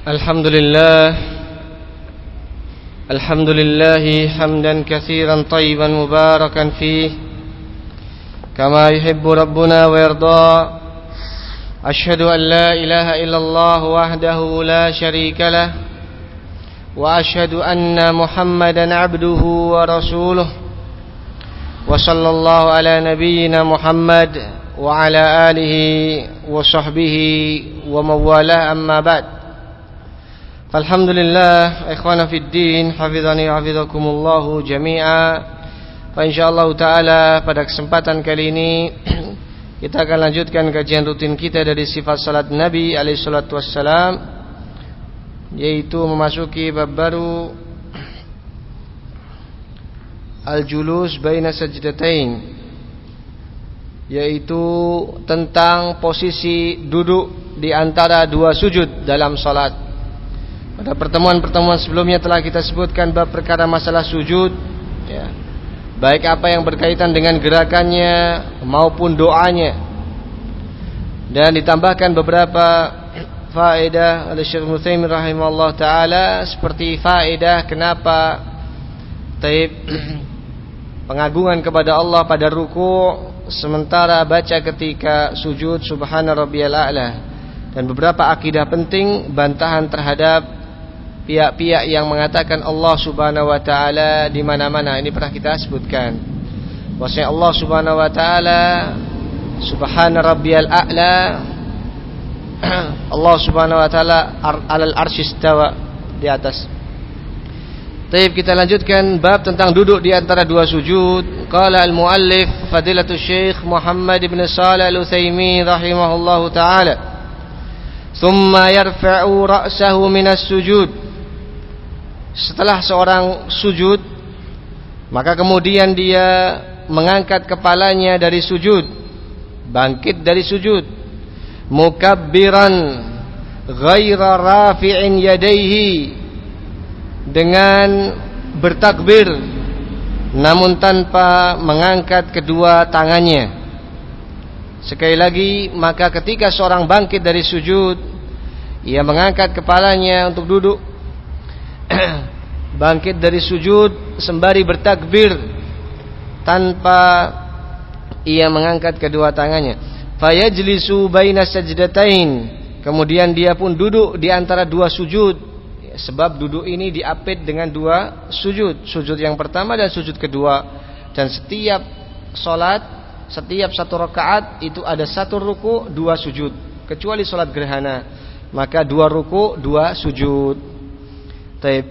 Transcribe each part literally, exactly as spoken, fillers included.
Alhamdulillah Alhamdulillahi hamdan katsiran tayyiban mubarakan fih kama yuhibbu rabbuna wa yarda. Ashhadu an la ilaha illallah wahdahu la syarika lah wa ashhadu anna Muhammadan abduhu wa rasuluh wa sallallahu ala nabiyyina Muhammad wa ala alihi wa sahbihi wa mawalah, amma ba'd. Alhamdulillah, ikhwana fid din, hafizani wa hafizakumullahu jami'a. Fa insyaallah taala pada kesempatan kali ini kita akan lanjutkan kajian rutin kita dari sifat salat Nabi alaihi salatu wassalam, yaitu memasuki bab baru al-julus baina sajdatain, yaitu tentang posisi duduk di antara dua sujud dalam salat. Pada pertemuan-pertemuan sebelumnya telah kita sebutkan bab perkara masalah sujud, ya, baik apa yang berkaitan dengan gerakannya maupun doanya, dan ditambahkan beberapa faedah oleh Syekh Utsaimin rahimahullah taala, seperti faedah kenapa taib pengagungan kepada Allah pada ruku' sementara baca ketika sujud subhana rabbiyal a'la, dan beberapa akidah penting bantahan terhadap pihak-pihak yang mengatakan Allah subhanahu wa ta'ala di mana-mana. Ini pernah kita sebutkan bahwasanya Allah subhanahu wa ta'ala subhana rabbiyal a'la, Allah subhanahu wa ta'ala alal arsy istawa, di atas. Baik, kita lanjutkan bab tentang duduk di antara dua sujud. Qala al-muallif fadilatul Syekh Muhammad ibn Shalih al-Utsaimin rahimahullahu ta'ala, thumma yarfa'u ra'sahu minas sujud. Setelah seorang sujud, maka kemudian dia mengangkat kepalanya dari sujud, bangkit dari sujud, mukabbiran ghaira rafi'in yadayhi, dengan bertakbir namun tanpa mengangkat kedua tangannya. Sekali lagi, maka ketika seorang bangkit dari sujud, ia mengangkat kepalanya untuk duduk, bangkit dari sujud sembari bertakbir tanpa ia mengangkat kedua tangannya. Fayajlisu baina sajdatain, kemudian dia pun duduk di antara dua sujud, sebab duduk ini diapit dengan dua sujud, sujud yang pertama dan sujud kedua. Dan setiap salat, setiap satu rakaat itu ada satu ruku, dua sujud, kecuali salat gerhana, maka dua ruku, dua sujud. Taib.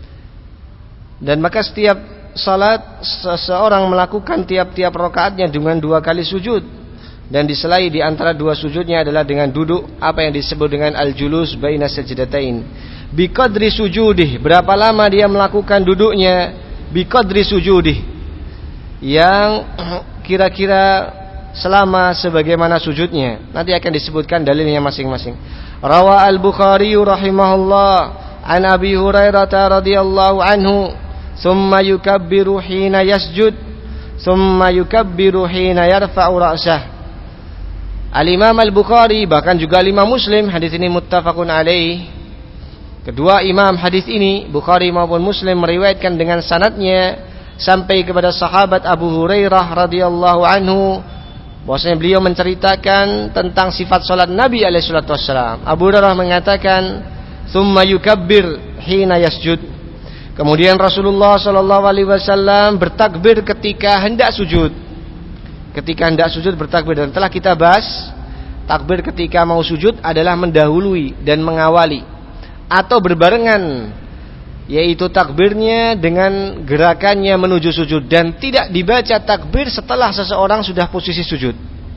Dan maka setiap salat seseorang melakukan tiap-tiap rakaatnya dengan dua kali sujud, dan diselai di antara dua sujudnya adalah dengan duduk, apa yang disebut dengan al-julus baina sajdatain. Biqadri sujudih, berapa lama dia melakukan duduknya, biqadri sujudih, yang kira-kira selama sebagaimana sujudnya. Nanti akan disebutkan dalilnya masing-masing. Rawa al-Bukhari rahimahullah an Abi Hurairah radhiyallahu anhu, thumma yukabbiru hina yasjud, thumma yukabbiru hina yarfa'u ra'sah. Al-Imam Al-Bukhari, bahkan juga Imam Muslim, hadis ini muttafaqun alaih. Kedua imam hadis ini, Bukhari maupun Muslim, meriwayatkan dengan sanadnya sampai kepada sahabat Abu Hurairah radhiyallahu anhu, bahwasanya beliau menceritakan tentang sifat salat Nabi alaihi salatu wassalam. Abu Hurairah mengatakan, thumma yukabbir hina yasjud, kemudian Rasulullah sallallahu alaihi wasallam bertakbir ketika hendak sujud. Ketika hendak sujud bertakbir, dan telah kita bahas takbir ketika mau sujud adalah mendahului dan mengawali atau berbarengan, yaitu takbirnya dengan gerakannya menuju sujud, dan tidak dibaca takbir setelah seseorang sudah posisi sujud.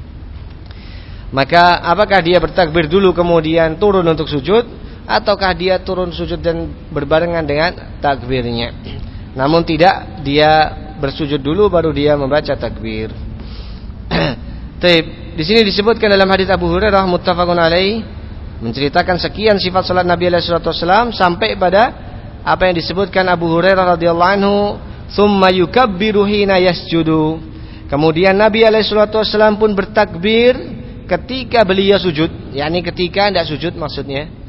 Maka apakah dia bertakbir dulu kemudian turun untuk sujud, ataukah dia turun sujud dan berbarengan dengan takbirnya? Namun tidak, dia bersujud dulu baru dia membaca takbir. Taib. Di sini disebutkan dalam hadis Abu Hurairah muttafaqun alaih, menceritakan sekian sifat salat Nabi alaihi salatu wasallam sampai pada apa yang disebutkan Abu Hurairah radhiyallahu anhu, "Tsumma yukabbiru hina yasjudu." Kemudian Nabi alaihi salatu wasallam pun bertakbir ketika beliau sujud, yakni ketika hendak sujud maksudnya.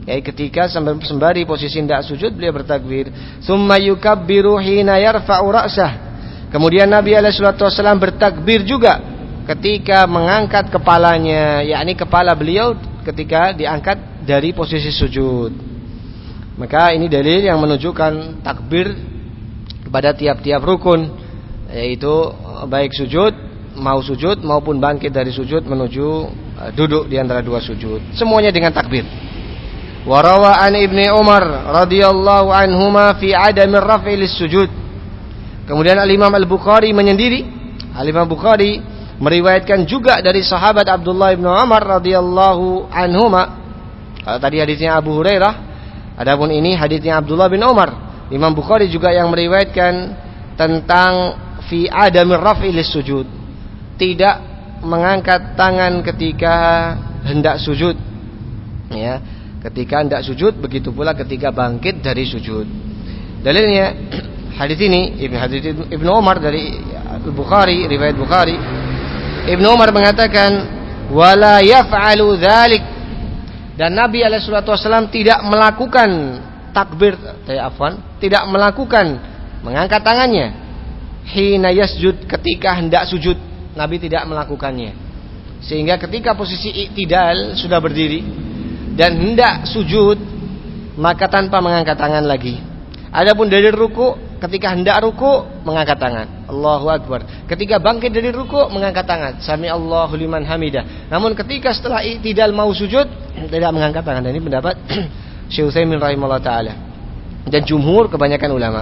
Ya, ketika sembari posisi hendak sujud beliau bertakbir. Tsumma yukabbiru hina yarfa'u ra'sah. Kemudian Nabi alaihi salatu wasallam bertakbir juga ketika mengangkat kepalanya, yakni kepala beliau ketika diangkat dari posisi sujud. Maka ini dalil yang menunjukkan takbir pada tiap-tiap rukun, yaitu baik sujud, mau sujud maupun bangkit dari sujud menuju duduk di antara dua sujud, semuanya dengan takbir. Wa rawa an Ibni Umar radhiyallahu anhuma fi adami raf'i lis-sujud. Kemudian Al-Imam Al-Bukhari menyendiri, Al-Imam Bukhari meriwayatkan juga dari sahabat Abdullah bin Umar radhiyallahu anhuma. Tadi hadisnya Abu Hurairah, adapun ini hadisnya Abdullah bin Umar. Imam Bukhari juga yang meriwayatkan tentang fi adami raf'i lis-sujud, tidak mengangkat tangan ketika hendak sujud, ya. Ketika hendak sujud, begitu pula ketika bangkit dari sujud. Dalilnya hadis ini Ibnu hadis Ibnu Umar dari Bukhari, riwayat Bukhari. Ibnu Umar mengatakan wala yaf'alu dzalik, dan Nabi alaihi salatu wasallam tidak melakukan takbir, ya afwan, tidak melakukan mengangkat tangannya hina yasjud, ketika hendak sujud. Nabi tidak melakukannya. Sehingga ketika posisi i'tidal sudah berdiri dan hendak sujud, maka tanpa mengangkat tangan lagi. Adapun dari ruku, ketika hendak ruku mengangkat tangan, Allahu Akbar. Ketika bangkit dari ruku mengangkat tangan, Sami Allahu liman hamidah. Namun ketika setelah i'tidal mau sujud tidak mengangkat tangan. Dan ini pendapat Syekh Utsaimin rahimahullah taala dan jumhur kebanyakan ulama.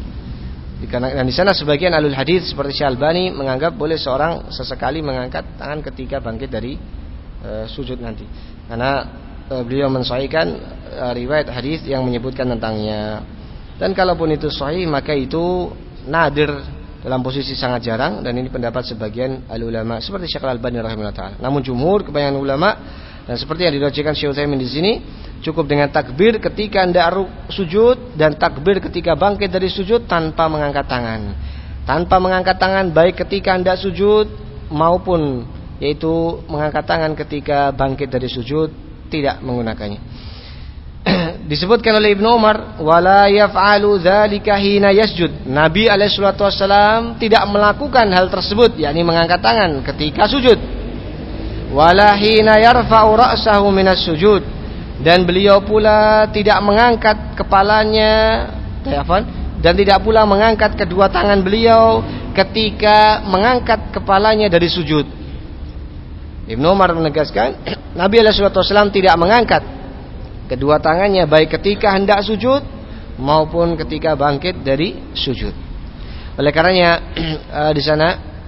Dan di sana sebagian ahlul hadis seperti Syekh Albani menganggap boleh seorang sesekali mengangkat tangan ketika bangkit dari e, sujud nanti. Karena beliau mensahihkan uh, riwayat hadis yang menyebutkan tentangnya. Dan kalaupun itu sahih, maka itu nadir, dalam posisi sangat jarang, dan ini pendapat sebagian ulama seperti Syekh Al-Albani rahimahullah taala. Namun jumhur kebanyakan ulama, dan seperti yang diriwayatkan Syekh Utsaimin di sini, cukup dengan takbir ketika hendak sujud dan takbir ketika bangkit dari sujud tanpa mengangkat tangan. Tanpa mengangkat tangan baik ketika hendak sujud maupun yaitu mengangkat tangan ketika bangkit dari sujud, tidak menggunakannya. Disebutkan oleh Ibnu Umar wala yaf'alu dzalika hina yasjud. Nabi alaihi salatu wasallam tidak melakukan hal tersebut, yakni mengangkat tangan ketika sujud. Wala hina yarfa'u ra'sahu minas sujud, dan beliau pula tidak mengangkat kepalanya, dan tidak pula mengangkat kedua tangan beliau ketika mengangkat kepalanya dari sujud. Ibnu Umar menegaskan Nabi alaihi salatu wasallam tidak mengangkat kedua tangannya baik ketika hendak sujud maupun ketika bangkit dari sujud. Oleh karenanya di sana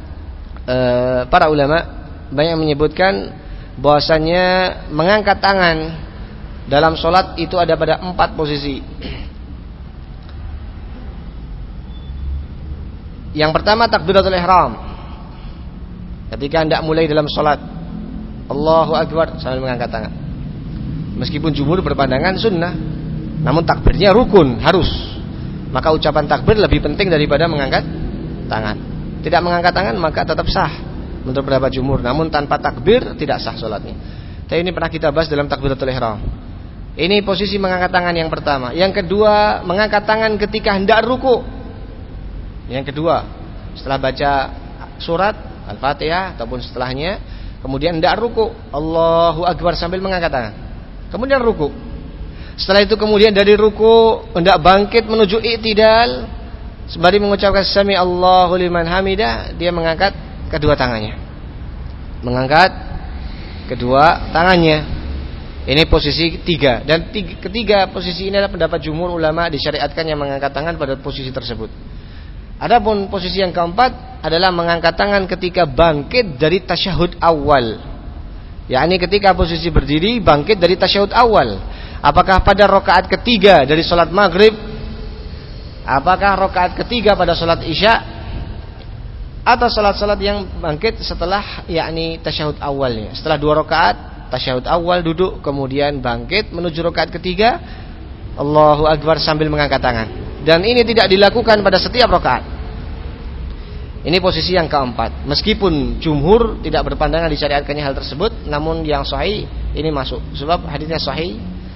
para ulama banyak menyebutkan bahwasannya mengangkat tangan dalam sholat itu ada pada empat posisi. Yang pertama takbiratul ihram, ketika hendak mulai dalam sholat, Allahu Akbar sambil mengangkat tangan. Meskipun jumhur berpandangan sunnah, namun takbirnya rukun, harus. Maka ucapan takbir lebih penting daripada mengangkat tangan. Tidak mengangkat tangan maka tetap sah menurut pendapat jumhur, namun tanpa takbir tidak sah sholatnya. Tapi ini pernah kita bahas dalam takbiratul ihram. Ini posisi mengangkat tangan yang pertama. Yang kedua, mengangkat tangan ketika hendak ruku. Yang kedua, setelah baca surat Al-Fatihah ataupun setelahnya, kemudian hendak ruku, Allahu Akbar sambil mengangkat tangan. Kemudian ruku. Setelah itu kemudian dari ruku hendak bangkit menuju i'tidal, sembari mengucapkan Sami Allahu liman hamidah, dia mengangkat kedua tangannya. Mengangkat kedua tangannya. Ini posisi ketiga. Dan tiga, ketiga posisi ini adalah pendapat jumhur ulama disyariatkan yang mengangkat tangan pada posisi tersebut. Adapun posisi yang keempat adalah mengangkat tangan ketika bangkit dari tasyahud awal, yakni ketika posisi berdiri bangkit dari tasyahud awal. Apakah pada rakaat ketiga dari salat maghrib, apakah rakaat ketiga pada salat isya, atau salat-salat yang bangkit setelah yakni tasyahud awalnya. Setelah dua rakaat tasyahud awal duduk, kemudian bangkit menuju rakaat ketiga, Allahu Akbar sambil mengangkat tangan. Dan ini tidak dilakukan pada setiap rakaat. Ini posisi yang keempat. Meskipun jumhur tidak berpandangan disyariatkannya hal tersebut, namun yang sahih ini masuk. Sebab hadisnya sahih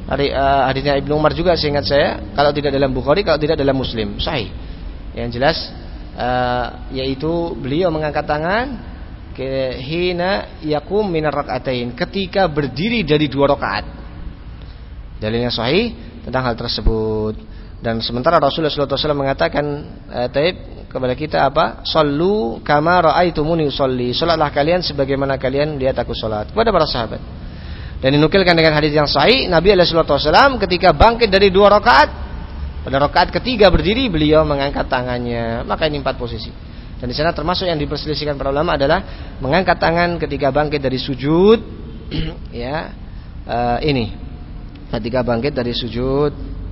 uh, hadisnya Ibnu Umar juga seingat saya, kalau tidak dalam Bukhari, kalau tidak dalam Muslim, sahih. Yang jelas uh, yaitu beliau mengangkat tangan ke hina yakum minar rak'atain, ketika berdiri dari dua rakaat. Dalilnya sahih tentang hal tersebut. Dan sementara Rasulullah sallallahu alaihi wasallam mengatakan uh, taib kepada kita apa? Shallu kama ra'aitumuni usolli. Salatlah kalian sebagaimana kalian lihat aku salat. Kepada para sahabat. Dan dinukilkan dengan hadis yang sahih, Nabi alaihi wasallam ketika bangkit dari dua rakaat, pada rakaat ketiga berdiri, beliau mengangkat tangannya. Maka ini empat posisi. Dan di sana termasuk yang diperselisihkan para ulama adalah mengangkat tangan ketika bangkit dari sujud. Ya, uh, ini ketika bangkit dari sujud.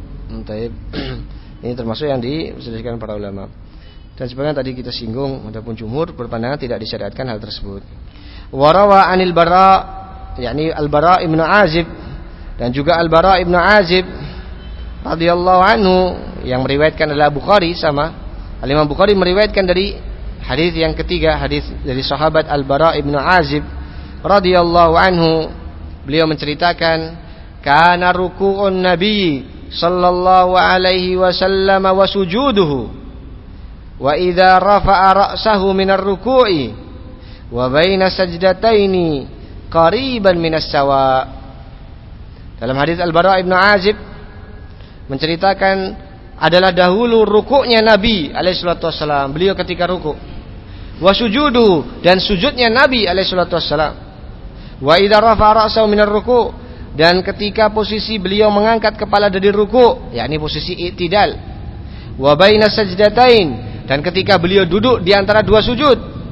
Ini termasuk yang diperselisihkan para ulama. Dan sebenarnya tadi kita singgung, adapun jumhur berpandangan tidak disyariatkan hal tersebut. Warawa anil Bara, yakni Al-Bara ibnu Azib, dan juga Al-Bara ibnu Azib radhiyallahu anhu yang meriwayatkan adalah Bukhari, sama Al-Imam Bukhari meriwayatkan dari hadis yang ketiga, hadis dari sahabat Al-Bara ibnu Azib radhiyallahu anhu. Beliau menceritakan, kana ruku'un Nabi sallallahu alaihi wasallam wa sujuduhu wa idza rafa'a ra'sahu minar ruku'i wa baina sajdataini qariban minas sawa. Dalam hadis Al-Bara ibnu Azib menceritakan adalah dahulu rukuknya Nabi alaihi salatu wasallam, beliau ketika rukuk, wa sujudu, dan sujudnya Nabi alaihi salatu wasallam, wa idza rafa'a ra'sahu minar ruku', dan ketika posisi beliau mengangkat kepala dari rukuk, yakni posisi i'tidal, wa baina sajdatain, dan ketika beliau duduk di antara dua sujud,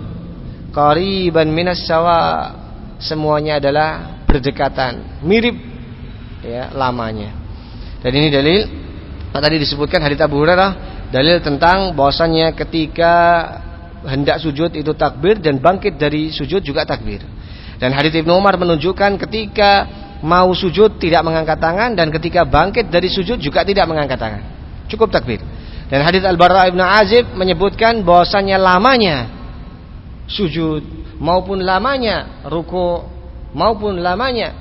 qariban minas sawa, semuanya adalah berdekatan, mirip ya lamanya. Dan ini dalil tadi disebutkan hadits Abu Hurairah, dalil tentang bahwasannya ketika hendak sujud itu takbir, dan bangkit dari sujud juga takbir. Dan hadits Ibnu Umar menunjukkan ketika mau sujud tidak mengangkat tangan, dan ketika bangkit dari sujud juga tidak mengangkat tangan, cukup takbir. Dan hadits Al-Bara ibnu Azib menyebutkan bahwasannya lamanya sujud maupun lamanya ruku' maupun lamanya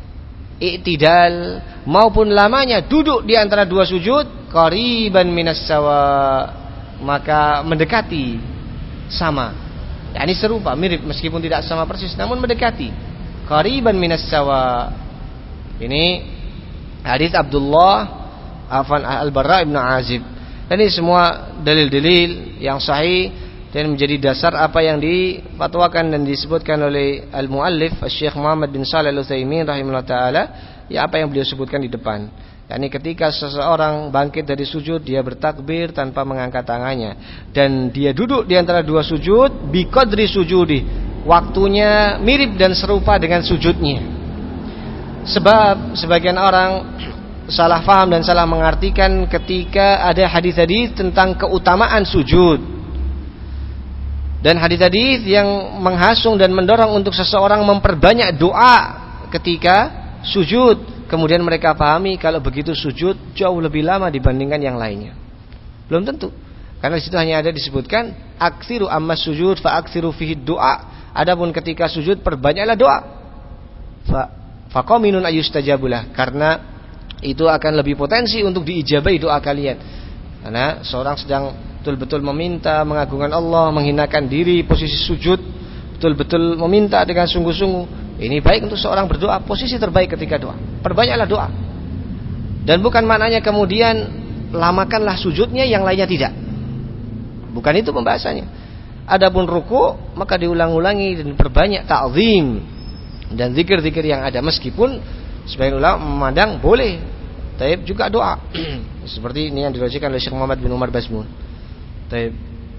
i'tidal maupun lamanya duduk di antara dua sujud, qariban minas sawa, maka mendekati sama, yakni serupa, mirip, meskipun tidak sama persis namun mendekati, qariban minas sawa. Ini hadits Abdullah afan Al-Bara ibnu Azib. Dan ini semua dalil-dalil yang sahih dan menjadi dasar apa yang difatwakan dan disebutkan oleh al-muallif Syekh Muhammad bin Shalih Al-Utsaimin rahimahullah taala, ya apa yang beliau sebutkan di depan. yakni ketika seseorang bangkit dari sujud dia bertakbir tanpa mengangkat tangannya, dan dia duduk di antara dua sujud biqadri sujudi, waktunya mirip dan serupa dengan sujudnya. Sebab sebagian orang salah faham dan salah mengartikan ketika ada hadis-hadis tentang keutamaan sujud, dan hadis-hadis yang menghasung dan mendorong untuk seseorang memperbanyak doa ketika sujud. Kemudian mereka pahami kalau begitu sujud jauh lebih lama dibandingkan yang lainnya. Belum tentu, karena di situ hanya ada disebutkan aksiru amma sujud fa aksiru fihi doa. Adapun ketika sujud perbanyaklah doa. Fa faqaminun ayustajabulah, karena itu akan lebih potensi untuk diijabahi doa kalian. Karena seorang sedang betul-betul meminta, mengagungkan Allah, menghinakan diri, posisi sujud betul-betul meminta dengan sungguh-sungguh. Ini baik untuk seorang berdoa, posisi terbaik ketika doa. Perbanyaklah doa. Dan bukan maknanya kemudian lamakanlah sujudnya, yang lainnya tidak. Bukan itu pembahasannya. Adapun ruku, maka diulang-ulangi dan perbanyak ta'zim dan zikir-zikir yang ada, meskipun sebagian ulama memandang boleh, tapi juga doa. Seperti ini yang diriwayatkan oleh Syekh Muhammad bin Umar Basmun. Taib.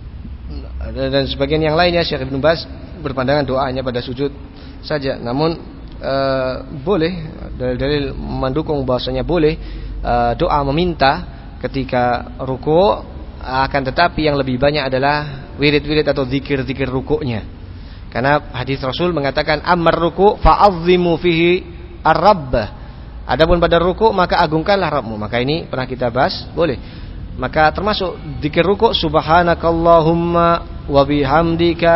Dan sebagian yang lainnya Syekh Ibnu Baz berpandangan doanya pada sujud saja. Namun uh, boleh, dalil-dalil mendukung bahwasanya boleh uh, doa meminta ketika ruku', akan tetapi yang lebih banyak adalah wirid-wirid atau zikir-zikir rukuknya. Karena hadis Rasul mengatakan ammar ruku' fa'azzimu fihi ar-rabb. Adapun pada ruku' maka agungkanlah Rabbmu. Maka ini pernah kita bahas, boleh. Maka termasuk zikir ruku' subhanakallahumma wa bihamdika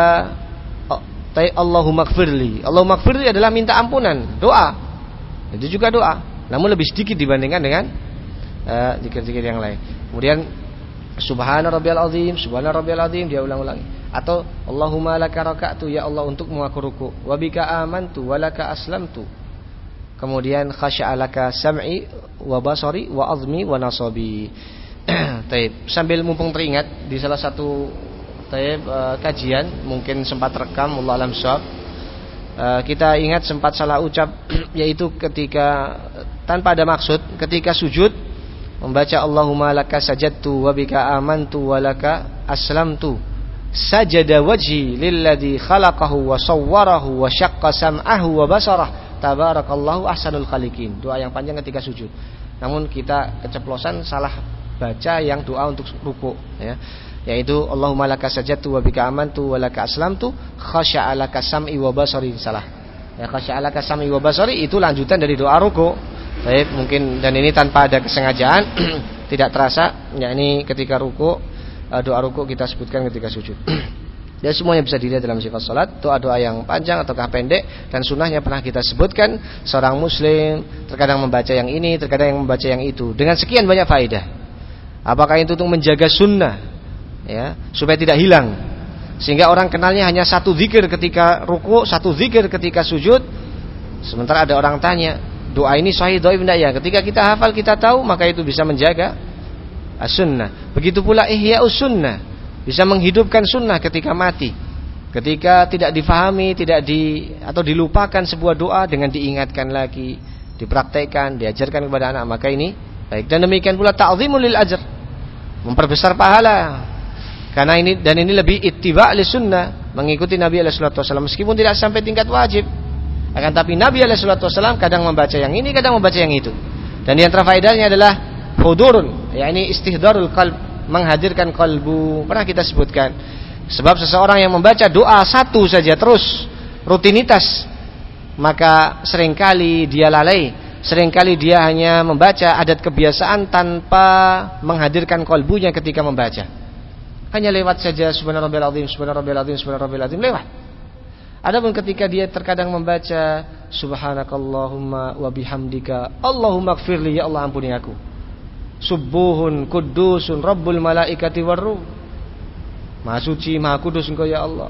Allahumma gfirli. Allahumma gfirli adalah minta ampunan, doa. Itu juga doa. namun lebih sedikit dibandingkan dengan uh, zikir-zikir yang lain. Kemudian subhana rabbiyal azim, subhana rabbiyal azim dia ulang-ulangi. Atau Allahumma laka raka'tu, ya Allah untukmu aku ruku', wa bika amantu wa laka aslamtu. Kemudian khasya'alaka sam'i wa basari wa azmi wa nasabi. Taib. Sambil mumpung teringat di salah satu taib uh, kajian mungkin sempat rekam wallahu alam shawab, uh, kita ingat sempat salah ucap yaitu ketika tanpa ada maksud ketika sujud membaca Allahumma laka sajadtu wa bika amantu wa laka aslamtu. Sajada wajhi lilladzi khalaqahu wa sawwarahu wa syaqqa sam'ahu wa basarahu. Tabarakallahu ahsanul khaliqin. Doa yang panjang ketika sujud. Namun kita keceplosan salah baca yang doa untuk ruku, ya. Yaitu Allahumma laka sajadtu wa bika amantu wa laka aslamtu khasya'alaka sam'i wa basari, salah. Ya, khasya'alaka sam'i wa basari itu lanjutan dari doa ruku. Baik, mungkin dan ini tanpa ada kesengajaan tidak terasa, yakni ketika ruku, doa ruku kita sebutkan ketika sujud. Dan semuanya bisa dilihat dalam sifat salat, doa-doa yang panjang ataukah pendek, dan sunnahnya pernah kita sebutkan. Seorang muslim terkadang membaca yang ini, terkadang yang membaca yang itu, dengan sekian banyak faedah. Apakah itu untuk menjaga sunnah, ya, supaya tidak hilang, sehingga orang kenalnya hanya satu zikir ketika ruku, satu zikir ketika sujud. Sementara ada orang tanya, doa ini sahih dhaif enggak ya? Ketika kita hafal, kita tahu, maka itu bisa menjaga as-sunnah. Begitu pula ihya'us sunnah, bisa menghidupkan sunnah ketika mati, ketika tidak difahami, tidak di atau dilupakan sebuah doa dengan diingatkan lagi, dipraktekkan, diajarkan kepada anak, maka ini baik. Dan demikian pula ta'zimul lil ajr, memperbesar pahala, karena ini dan ini lebih ittiba' li sunnah, mengikuti Nabi alaihi salatu wasallam, meskipun tidak sampai tingkat wajib. Akan tapi Nabi alaihi salatu wasallam kadang membaca yang ini, kadang membaca yang itu. Dan di antara faedahnya adalah hudurun, yakni istihdarul qalb, menghadirkan kalbu. Pernah kita sebutkan, sebab seseorang yang membaca doa satu saja terus rutinitas, maka seringkali dia lalai, seringkali dia hanya membaca adat kebiasaan tanpa menghadirkan kalbunya ketika membaca. Hanya lewat saja subhanarabbiyal azim, subhanarabbiyal azim, subhanarabbiyal azim, lewat. Adapun ketika dia terkadang membaca subhanakallahumma wa bihamdika Allahumma ighfirli, ya Allah ampuni aku, Subuhun kudusun Rabbul malaikati warruh, Maha suci, Maha kudus Engkau ya Allah.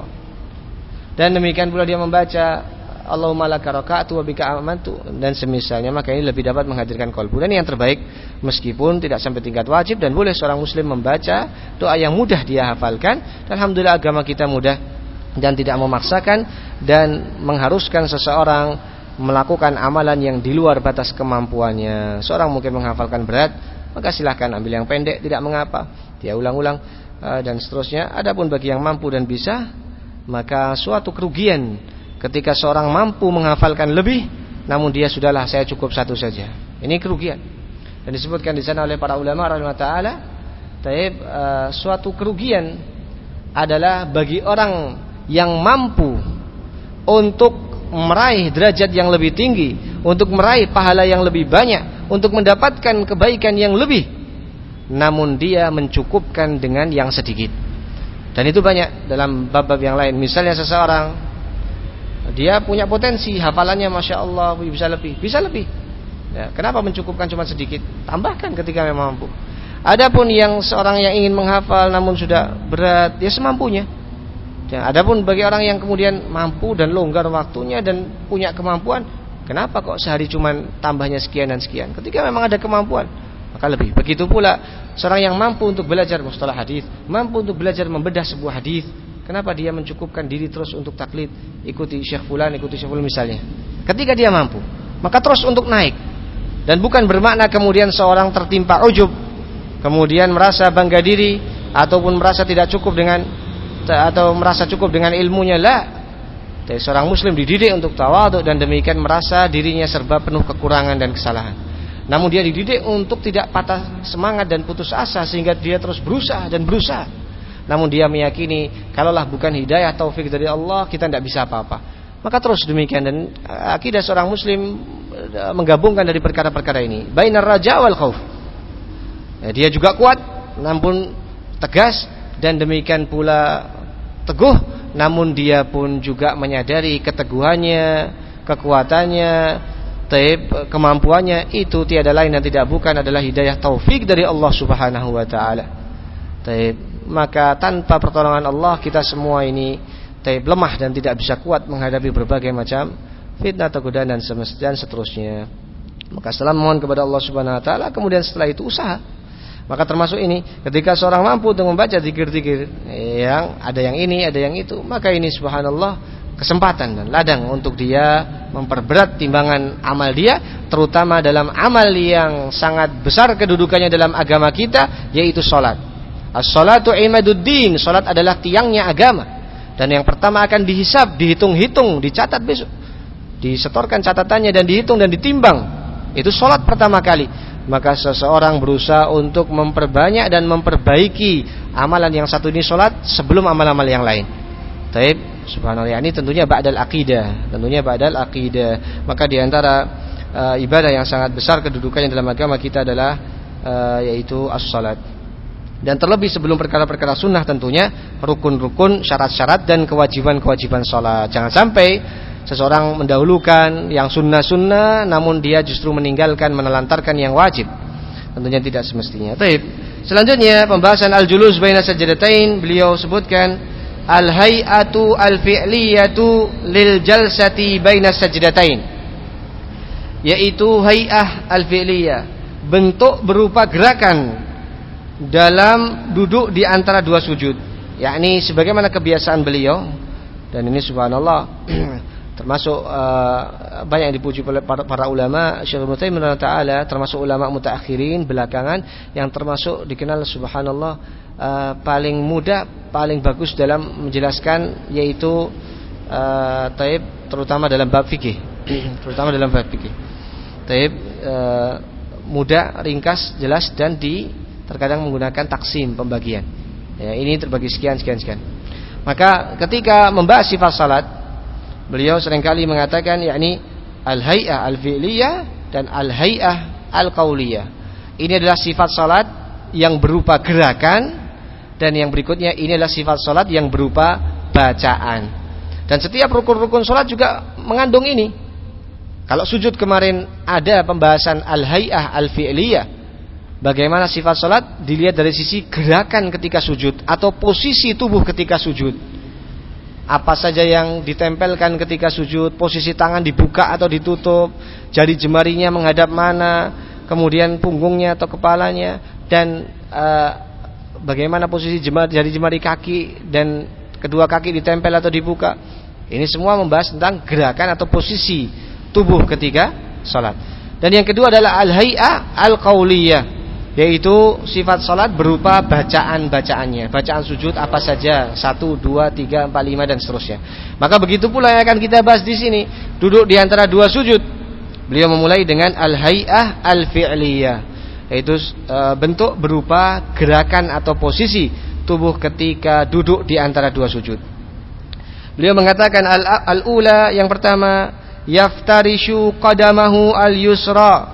Dan demikian pula dia membaca Allahumma laka raka'tu wa bika amantu dan semisalnya, maka ini lebih dapat menghadirkan qalbu. Dan yang terbaik, meskipun tidak sampai tingkat wajib, dan boleh seorang muslim membaca doa yang mudah dia hafalkan. Dan alhamdulillah agama kita mudah dan tidak memaksakan dan mengharuskan seseorang melakukan amalan yang di luar batas kemampuannya. Seorang mungkin menghafalkan berat, maka silahkan ambil yang pendek, tidak mengapa, dia ulang-ulang dan seterusnya. Adapun bagi yang mampu dan bisa, maka suatu kerugian ketika seorang mampu menghafalkan lebih, namun dia sudahlah saya cukup satu saja. Ini kerugian. Dan disebutkan di sana oleh para ulama rahimahullah taala, taib uh, suatu kerugian adalah bagi orang yang mampu untuk meraih derajat yang lebih tinggi, untuk meraih pahala yang lebih banyak, untuk mendapatkan kebaikan yang lebih, namun dia mencukupkan dengan yang sedikit. Dan itu banyak dalam bab-bab yang lain. Misalnya seseorang, dia punya potensi hafalannya masya Allah bisa lebih, bisa lebih. Ya, kenapa mencukupkan cuma sedikit? Tambahkan ketika memang mampu. Adapun yang seorang yang ingin menghafal namun sudah berat, dia semampunya. Ya, adapun bagi orang yang kemudian mampu dan longgar waktunya dan punya kemampuan, kenapa kok sehari cuma tambahnya sekian dan sekian? Ketika memang ada kemampuan, maka lebih. Begitu pula seorang yang mampu untuk belajar mustalah hadis, mampu untuk belajar membedah sebuah hadis, kenapa dia mencukupkan diri terus untuk taklid, ikuti Syekh fulan, ikuti Syekh fulan misalnya? Ketika dia mampu, maka terus untuk naik. Dan bukan bermakna kemudian seorang tertimpa ujub, kemudian merasa bangga diri ataupun merasa tidak cukup dengan atau merasa cukup dengan ilmunya, lah. Jadi seorang muslim dididik untuk tawadhu dan demikian merasa dirinya serba penuh kekurangan dan kesalahan. Namun dia dididik untuk tidak patah semangat dan putus asa, sehingga dia terus berusaha dan berusaha. Namun dia meyakini kalaulah bukan hidayah taufik dari Allah, kita tidak bisa apa-apa. Maka terus demikian. Dan akidah seorang muslim menggabungkan dari perkara-perkara ini, bainar raja wal khauf. Ya, dia juga kuat namun tegas, dan demikian pula teguh, namun dia pun juga menyadari keteguhannya, kekuatannya, taib kemampuannya, itu tiada lain dan tidak bukan adalah hidayah taufik dari Allah Subhanahu wa taala. Taib, maka tanpa pertolongan Allah kita semua ini taib lemah dan tidak bisa kuat menghadapi berbagai macam fitnah atau godaan dan seterusnya. Maka setelah memohon kepada Allah Subhanahu wa taala, kemudian setelah itu usaha. Maka termasuk ini, ketika seorang mampu untuk membaca zikir-zikir yang ada yang ini, ada yang itu, maka ini subhanallah kesempatan dan ladang untuk dia memperberat timbangan amal dia, terutama dalam amal yang sangat besar kedudukannya dalam agama kita, yaitu salat. As-salatu imaduddin, salat adalah tiangnya agama. Dan yang pertama akan dihisab, dihitung-hitung, dicatat besok, disetorkan catatannya dan dihitung dan ditimbang. Itu salat pertama kali. Maka seseorang berusaha untuk memperbanyak dan memperbaiki amalan yang satu ini, salat, sebelum amal-amal yang lain. Taib, subhanallah, ini tentunya ba'dal aqidah, tentunya ba'dal aqidah. Maka diantara uh, ibadah yang sangat besar kedudukannya dalam agama kita adalah uh, yaitu as-salat. Dan terlebih sebelum perkara-perkara sunnah tentunya rukun-rukun, syarat-syarat dan kewajiban-kewajiban salat. Jangan sampai seseorang mendahulukan yang sunnah-sunnah, namun dia justru meninggalkan, menelantarkan yang wajib. Tentunya tidak semestinya. Baik. Selanjutnya pembahasan al-julus baina sajdatain, beliau sebutkan al-hay'atu al-fi'liyatu lil jalsati baina sajdatain, yaitu hay'ah al-fi'liyah, bentuk berupa gerakan dalam duduk di antara dua sujud, yakni sebagaimana kebiasaan beliau. Dan ini subhanallah termasuk uh, banyak yang dipuji oleh para, para ulama. Syekh Ibnu Taimiyah taala termasuk ulama mutaakhirin belakangan yang termasuk dikenal subhanallah uh, paling mudah, paling bagus dalam menjelaskan, yaitu uh, taib, terutama dalam bab fikih terutama dalam bab fikih. Taib, uh, mudah, ringkas, jelas, dan di terkadang menggunakan taksim, pembagian. Ya, ini terbagi sekian sekian sekian. Maka ketika membahas sifat salat, beliau seringkali mengatakan yakni al-hay'ah al-fi'liyah dan al-hay'ah al-qauliyah. Ini adalah sifat salat yang berupa gerakan, dan yang berikutnya ini adalah sifat salat yang berupa bacaan. Dan setiap rukun-rukun salat juga mengandung ini. Kalau sujud kemarin ada pembahasan al-hay'ah al-fi'liyah, bagaimana sifat salat dilihat dari sisi gerakan ketika sujud atau posisi tubuh ketika sujud. Apa saja yang ditempelkan ketika sujud, posisi tangan dibuka atau ditutup, jari jemarinya menghadap mana, kemudian punggungnya atau kepalanya, dan uh, bagaimana posisi jemari, jari jemari kaki dan kedua kaki ditempel atau dibuka. Ini semua membahas tentang gerakan atau posisi tubuh ketika salat. Dan yang kedua adalah al-hay'ah al-qauliyah, yaitu sifat salat berupa bacaan-bacaannya, bacaan sujud apa saja, satu, dua, tiga, empat, lima dan seterusnya. Maka begitu pula yang akan kita bahas di sini, duduk di antara dua sujud. Beliau memulai dengan al-hay'ah al-fi'liyah, yaitu e, bentuk berupa gerakan atau posisi tubuh ketika duduk di antara dua sujud. Beliau mengatakan al-ula, yang pertama, yaftarishu qadamahu al-yusra.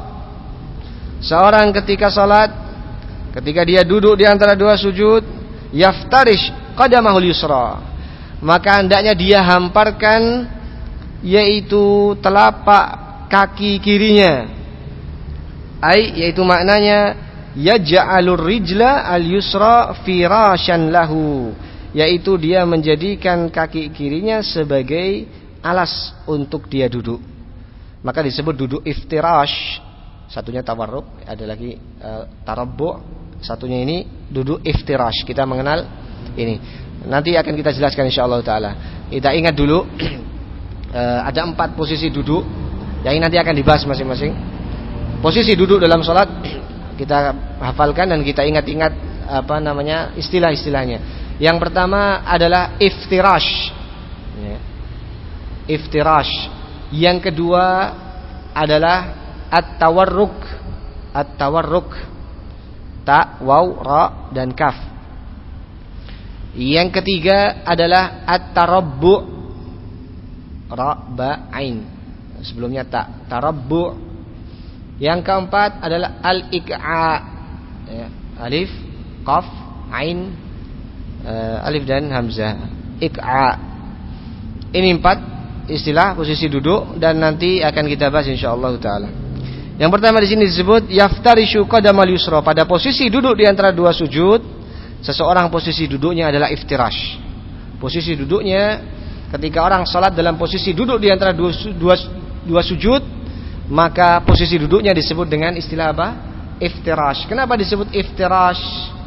Seorang ketika salat, ketika dia duduk di antara dua sujud, yaftarish qadamahul yusra, maka hendaknya dia hamparkan, yaitu telapak kaki kirinya. Ai, yaitu maknanya yaj'alur rijla al-yusra firasyan lahu, yaitu dia menjadikan kaki kirinya sebagai alas untuk dia duduk. Maka disebut duduk iftirash. Satunya tawarruk, ada lagi uh, tarabbu', satunya ini duduk iftirash. Kita mengenal ini. Nanti akan kita jelaskan insyaallah taala. Kita ingat dulu uh, ada empat posisi duduk yang nanti akan dibahas masing-masing. Posisi duduk dalam salat kita hafalkan dan kita ingat-ingat apa namanya istilah-istilahnya. Yang pertama adalah iftirash. Ya. Iftirash. Yang kedua adalah at-tawarruk, at-tawarruk, ta, waw, ra dan kaf. Yang ketiga adalah at-tarabbu', ra, ba, ain. Sebelumnya ta, tarabbu'. Yang keempat adalah al-iqa, ya, alif, qaf, ain, uh, alif dan hamzah. Iqa. Ini empat istilah posisi duduk dan nanti akan kita bahas insyaallah taala. Yang pertama di sini disebut yaftarishu qadamal yusra. Pada posisi duduk di antara dua sujud, seseorang posisi duduknya adalah iftirash. Posisi duduknya ketika orang salat dalam posisi duduk di antara dua, dua, dua sujud, maka posisi duduknya disebut dengan istilah apa? Iftirash. Kenapa disebut iftirash?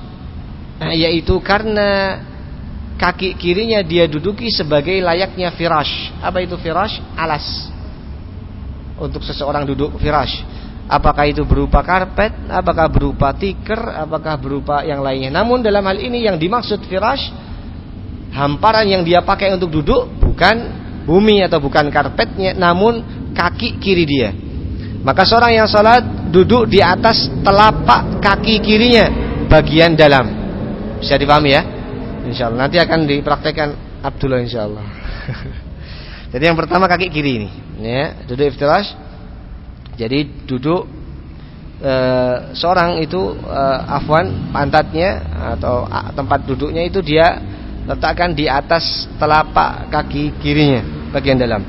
Yaitu karena kaki kirinya dia duduki sebagai layaknya firash. Apa itu firash? Alas. Untuk seseorang duduk firash. Apakah itu berupa karpet, apakah berupa tikar, apakah berupa yang lainnya. Namun dalam hal ini yang dimaksud firash, hamparan yang dia pakai untuk duduk bukan bumi atau bukan karpetnya, namun kaki kiri dia. Maka seorang yang salat duduk di atas telapak kaki kirinya bagian dalam. Bisa dipahami ya? Insyaallah nanti akan dipraktekkan Abdullah insyaallah. Jadi yang pertama kaki kiri ini, ya, duduk iftirash. Jadi duduk e, seorang itu e, afwan pantatnya atau a, tempat duduknya itu dia letakkan di atas telapak kaki kirinya bagian dalam.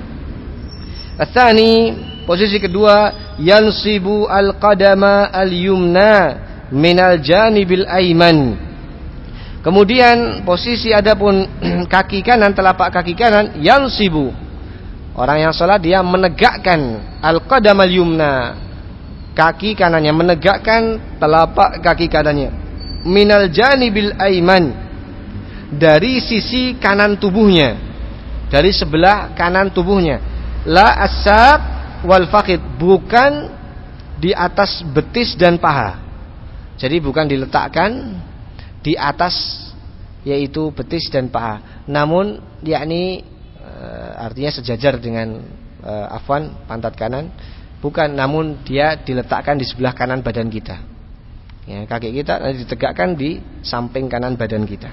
Tsani, posisi kedua, yansibu al-qadama al-yumna minal janibil aiman. Kemudian posisi adapun kaki kanan, telapak kaki kanan, yansibu. Orang yang salat dia menegakkan al-qadam al-yumna, kaki kanannya, menegakkan telapak kaki kanannya, minal janibil aiman, dari sisi kanan tubuhnya, dari sebelah kanan tubuhnya, la as-saq wal faqid, bukan di atas betis dan paha. Jadi bukan diletakkan di atas yaitu betis dan paha, namun yakni artinya sejajar dengan uh, afwan pantat kanan, bukan, namun dia diletakkan di sebelah kanan badan kita. Ya, kaki kita ditegakkan di samping kanan badan kita.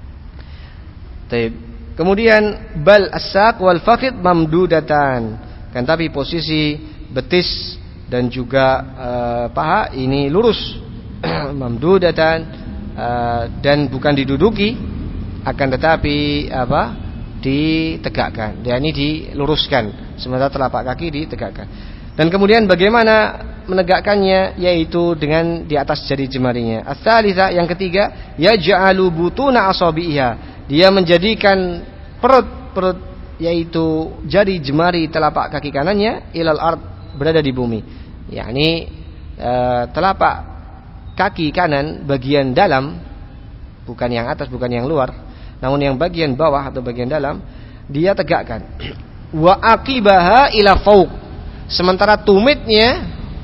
Taib. Kemudian bal as-saq wal faqid mamdudatan. Kan tapi posisi betis dan juga uh, paha ini lurus. Mamdudatan uh, dan bukan diduduki, akan tetapi apa? ditegakkan, dan ini diluruskan, sementara telapak kaki ditegakkan. Dan kemudian bagaimana menegakkannya, yaitu dengan di atas jari jemarinya. Ats-tsalitsah, yang ketiga, yaj'alu butuna asabiha, dia menjadikan perut-perut yaitu jari jemari telapak kaki kanannya ilal ard, berada di bumi. Yakni e, telapak kaki kanan bagian dalam, bukan yang atas, bukan yang luar, namun yang bagian bawah atau bagian dalam dia tegakkan. Wa aqibaha ila fauq, sementara tumitnya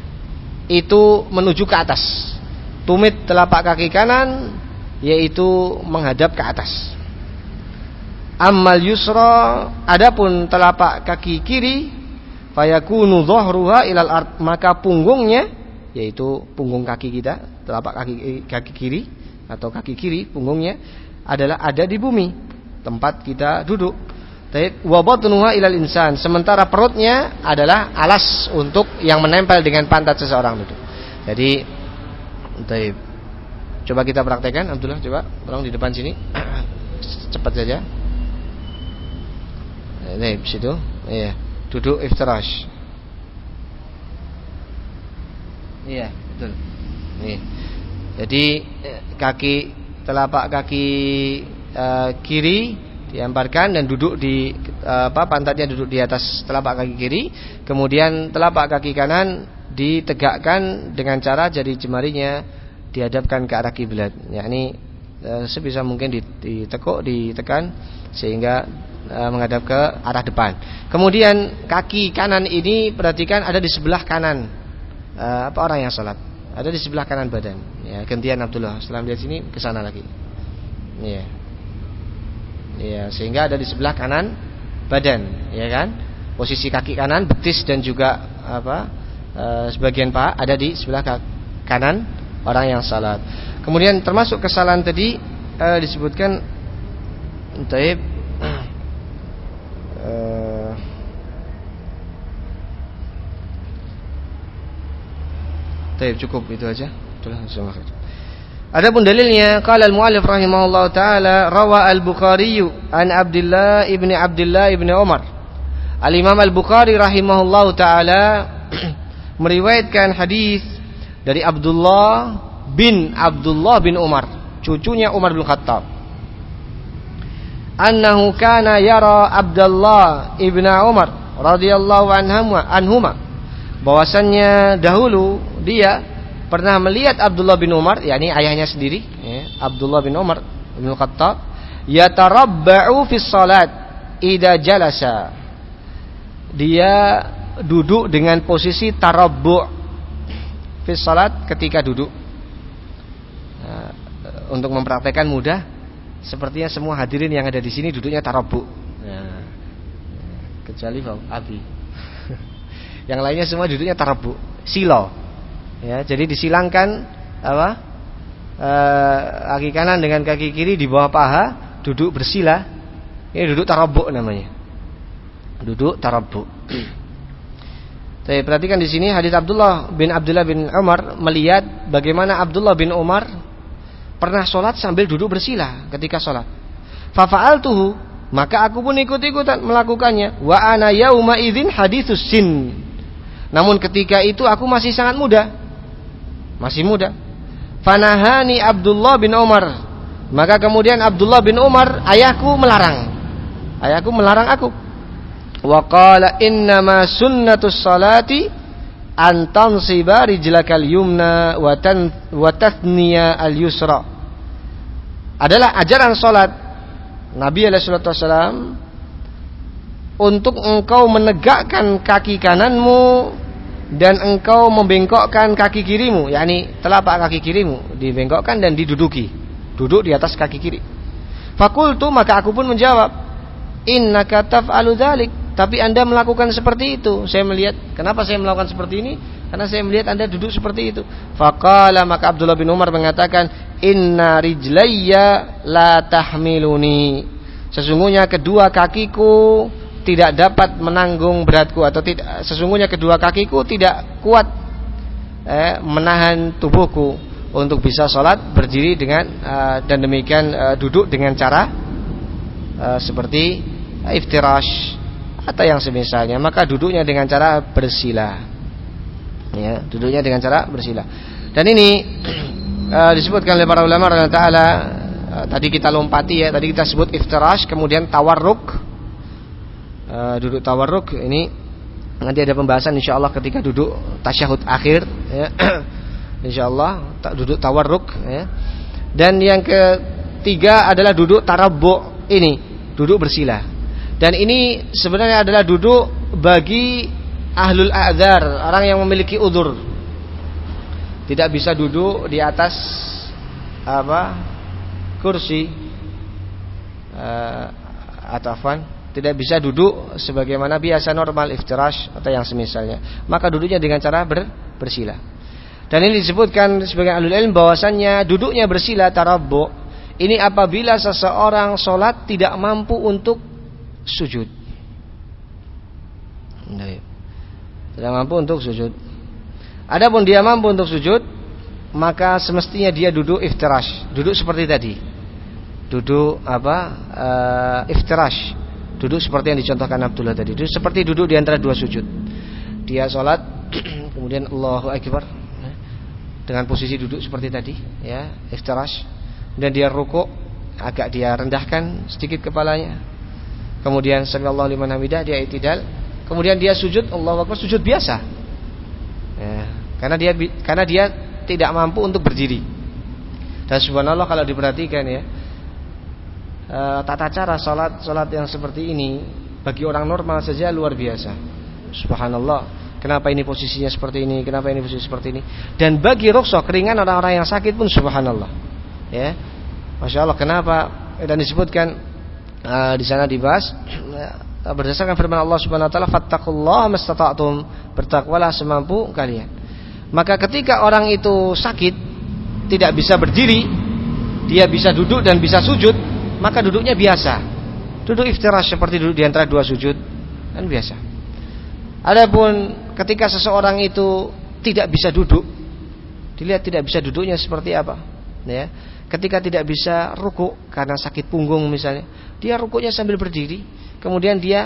itu menuju ke atas. Tumit telapak kaki kanan yaitu menghadap ke atas. Ammal yusra, adapun telapak kaki kiri, fayakunu dhahruha ilal ard, maka punggungnya yaitu punggung kaki kita, telapak kaki kaki kiri atau kaki kiri punggungnya adalah ada di bumi tempat kita duduk. Wa batnuha ilal insan, sementara perutnya adalah alas untuk yang menempel dengan pantat seseorang duduk. Jadi taib. Coba kita praktekkan, Abdullah, coba tolong di depan sini. Cepat saja. Nah, di situ. Iya, duduk iftirash. Iya, betul. Nih. Jadi kaki telapak kaki uh, kiri dihamparkan dan duduk di uh, apa pantatnya duduk di atas telapak kaki kiri, kemudian telapak kaki kanan ditegakkan dengan cara jari jemarinya dihadapkan ke arah kiblat, yakni uh, sebisa mungkin ditekuk, ditekan sehingga uh, menghadap ke arah depan. Kemudian kaki kanan ini perhatikan ada di sebelah kanan uh, apa orang yang salat, ada di sebelah kanan badan. Ya, gantian Abdullah. Setelah lihat sini ke sana lagi. Iya. Ya, sehingga ada di sebelah kanan badan, ya kan? Posisi kaki kanan, betis dan juga apa? E, sebagian paha ada di sebelah kanan orang yang salat. Kemudian termasuk kesalahan tadi e, disebutkan taib e, taib cukup itu aja. Adapun dalilnya, qala al-mu'allif rahimahullahu taala, rawa al-Bukhari an Abdullah ibni Abdullah ibni Umar Al-Imam Al-Bukhari rahimahullahu taala meriwayatkan hadis dari Abdullah bin Abdullah bin Umar, cucunya Umar bin Khattab. Annahu kana yara Abdullah ibn Umar radhiyallahu anhuma, bahwasannya dahulu dia pernah melihat Abdullah bin Umar, yakni ayahnya sendiri, ya, Abdullah bin Umar bin Khattab, yatarabba'u fi salat idza jalasa. Dia duduk dengan posisi tarabbu' fi salat ketika duduk. Nah, untuk mempraktekkan mudah, sepertinya semua hadirin yang ada di sini duduknya tarabbu'. Nah, kecuali Abi. Yang lainnya semua duduknya tarabbu', silo. Ya, jadi disilangkan apa? E, kaki kanan dengan kaki kiri di bawah paha, duduk bersila. Ini duduk tarabbu' namanya. Duduk tarabbu'. Saya perhatikan di sini hadis Abdullah bin Abdullah bin Umar melihat bagaimana Abdullah bin Umar pernah sholat sambil duduk bersila ketika sholat. Fafa'altuhu, maka aku pun ikut-ikutan melakukannya. Wa ana yauma idzin haditsus sin. Namun ketika itu aku masih sangat muda. Masih muda. Fanahani Abdullah bin Umar. Maka kemudian Abdullah bin Umar, ayahku melarang. Ayahku melarang aku. Wa qala innama sunnatus salati an tansiba rijlakal yumna wa tan wa tathniya al yusra. Adalah ajaran salat Nabi alaihi salatu wasallam untuk engkau menegakkan kaki kananmu dan engkau membengkokkan kaki kirimu, yakni telapak kaki kirimu dibengkokkan dan diduduki, duduk di atas kaki kiri. Fakultu, maka aku pun menjawab, innaka taf'alu dzalik, tapi Anda melakukan seperti itu. Saya melihat, kenapa saya melakukan seperti ini? Karena saya melihat Anda duduk seperti itu. Faqala, maka Abdullah bin Umar mengatakan, inna rijlayya la tahmiluni. Sesungguhnya kedua kakiku tidak dapat menanggung beratku, atau tidak, sesungguhnya kedua kakiku tidak kuat eh, menahan tubuhku untuk bisa sholat berdiri dengan uh, dan demikian uh, duduk dengan cara uh, seperti iftirash atau yang semisalnya. Maka duduknya dengan cara bersila, ya, duduknya dengan cara bersila. Dan ini uh, disebutkan oleh para ulama radhiyallahu taala. Uh, tadi kita lompati, ya, tadi kita sebut iftirash, kemudian tawarruk. Uh, duduk tawarruk ini nanti ada pembahasan insyaallah ketika duduk tasyahud akhir, ya. Insyaallah duduk tawarruk, ya. Dan yang ketiga adalah duduk tarabbu', ini duduk bersila. Dan ini sebenarnya adalah duduk bagi ahlul a'dzar, orang yang memiliki udzur. Tidak bisa duduk di atas apa? kursi uh, atau afwan, tidak bisa duduk sebagaimana biasa normal iftirash atau yang semisalnya. Maka duduknya dengan cara ber, bersila. Dan ini disebutkan sebagai ahlul ilm bahwasannya duduknya bersila tarabbu' ini apabila seseorang sholat tidak mampu untuk sujud. Tidak mampu untuk sujud. Adapun dia mampu untuk sujud, maka semestinya dia duduk iftirash, duduk seperti tadi. Duduk apa? Uh, iftirash. Duduk seperti yang dicontohkan Abdullah tadi. Duduk seperti duduk di antara dua sujud. Dia sholat kemudian Allahu Akbar dengan posisi duduk seperti tadi, ya, iftirash. Dan dia rukuk, agak dia rendahkan sedikit kepalanya. Kemudian sallallahu liman hamidah, dia i'tidal. Kemudian dia sujud, Allahu Akbar, sujud biasa. Ya, karena dia karena dia tidak mampu untuk berdiri. Dan subhanallah kalau diperhatikan, ya, e, tata cara salat salat yang seperti ini bagi orang normal saja luar biasa. Subhanallah. Kenapa ini posisinya seperti ini? Kenapa ini posisi seperti ini? Dan bagi rukhsah keringan orang-orang yang sakit pun subhanallah. Ya. Masya Allah, kenapa? Dan disebutkan uh, di sana dibahas uh, berdasarkan firman Allah Subhanahu wa taala, fattaqullaha mastata'tum, bertakwalah semampu kalian. Maka ketika orang itu sakit, tidak bisa berdiri, dia bisa duduk dan bisa sujud, maka duduknya biasa. Duduk iftirash seperti duduk di antara dua sujud, kan biasa. Adapun ketika seseorang itu tidak bisa duduk, dilihat tidak bisa duduknya seperti apa, ya. Ketika tidak bisa rukuk karena sakit punggung misalnya, dia rukuknya sambil berdiri, kemudian dia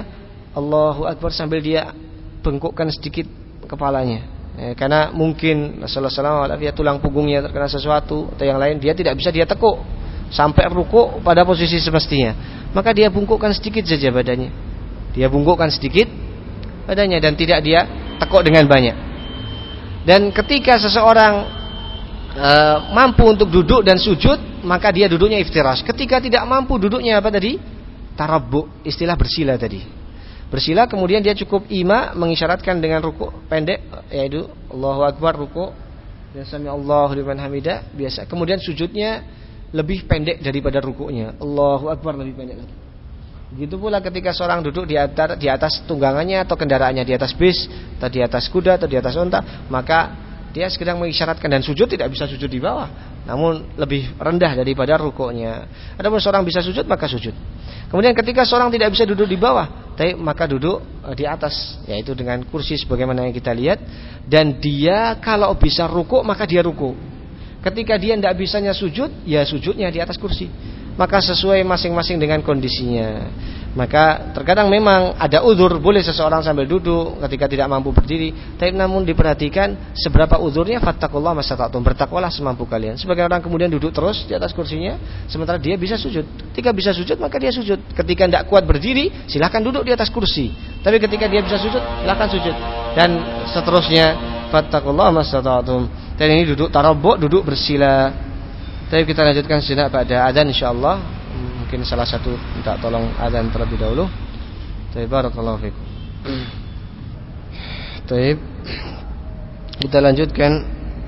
Allahu Akbar sambil dia bengkokkan sedikit kepalanya. Eh, karena mungkin Rasulullah shallallahu alaihi wasallam tulang punggungnya terkena sesuatu atau yang lain, dia tidak bisa dia tekuk sampai rukuk pada posisi semestinya. Maka dia bungkukkan sedikit saja badannya. Dia bungkukkan sedikit badannya dan tidak dia tekuk dengan banyak. Dan ketika seseorang e, mampu untuk duduk dan sujud, maka dia duduknya iftirash. Ketika tidak mampu, duduknya apa tadi? Tarabbu, istilah bersila tadi. Bersila, kemudian dia cukup ima mengisyaratkan dengan rukuk pendek, yaitu Allahu Akbar rukuk dan sami Allahu liman hamidah biasa. Kemudian sujudnya lebih pendek daripada rukuknya, Allahu Akbar lebih pendek lagi. Begitu pula ketika seorang duduk di atas, di atas tunggangannya atau kendaraannya, di atas bis atau di atas kuda atau di atas unta, maka dia sedang mengisyaratkan, dan sujud tidak bisa sujud di bawah, namun lebih rendah daripada rukuknya. Adapun seorang bisa sujud, maka sujud. Kemudian ketika seorang tidak bisa duduk di bawah, maka duduk di atas, yaitu dengan kursi sebagaimana yang kita lihat. Dan dia kalau bisa rukuk, maka dia rukuk. Ketika dia tidak bisanya sujud, ya sujudnya di atas kursi. Maka sesuai masing-masing dengan kondisinya. Maka terkadang memang ada uzur, boleh seseorang sambil duduk ketika tidak mampu berdiri. Tapi namun diperhatikan seberapa uzurnya, fattaqullaha mastata'tum, bertakwalah semampu kalian. Sebagai orang kemudian duduk terus di atas kursinya, sementara dia bisa sujud. Ketika bisa sujud, maka dia sujud. Ketika tidak kuat berdiri, silahkan duduk di atas kursi. Tapi ketika dia bisa sujud, silahkan sujud. Dan seterusnya, fattaqullaha mastata'tum. Dan ini duduk tarabbu', duduk bersila. Tapi kita lanjutkan sejenak pada adzan insyaallah. Mungkin salah satu minta tolong adzan terlebih dahulu. Baik, barakallahu fikum. Baik. Kita lanjutkan.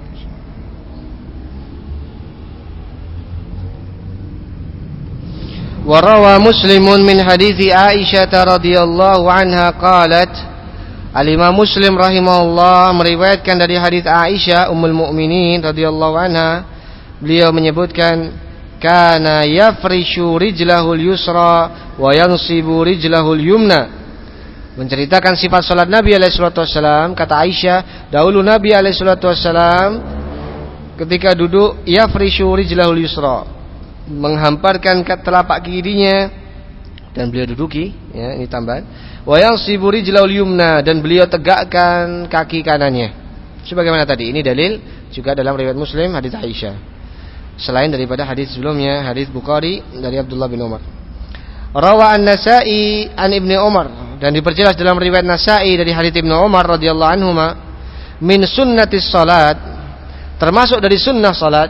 Wa rawa Muslimun min hadithi Aisyah radhiyallahu anha qalat, Al-Imam Muslim rahimahullah meriwayatkan dari hadis Aisyah ummul mukminin radhiyallahu anha, beliau menyebutkan, kana yafrishu rijlahul yusra wa yansibu rijlahul yumna. Menceritakan sifat salat Nabi alaihi salatu wasallam, kata Aisyah, dahulu Nabi alaihi salatu wasallam ketika duduk yafrishu rijlahul yusra, menghamparkan telapak kirinya dan beliau duduki, ya, ini tambahan, wa yansibu rijlahul yumna, dan beliau tegakkan kaki kanannya. Sebagaimana tadi, ini dalil juga dalam riwayat Muslim hadis Aisyah. Selain daripada hadis sebelumnya, hadis Bukhari dari Abdullah bin Umar. Rawa An-Nasa'i an Ibnu Umar, dan diperjelas dalam riwayat Nasa'i dari hadis Ibnu Umar radhiyallahu anhuma, min sunnatis salat, termasuk dari sunnah salat,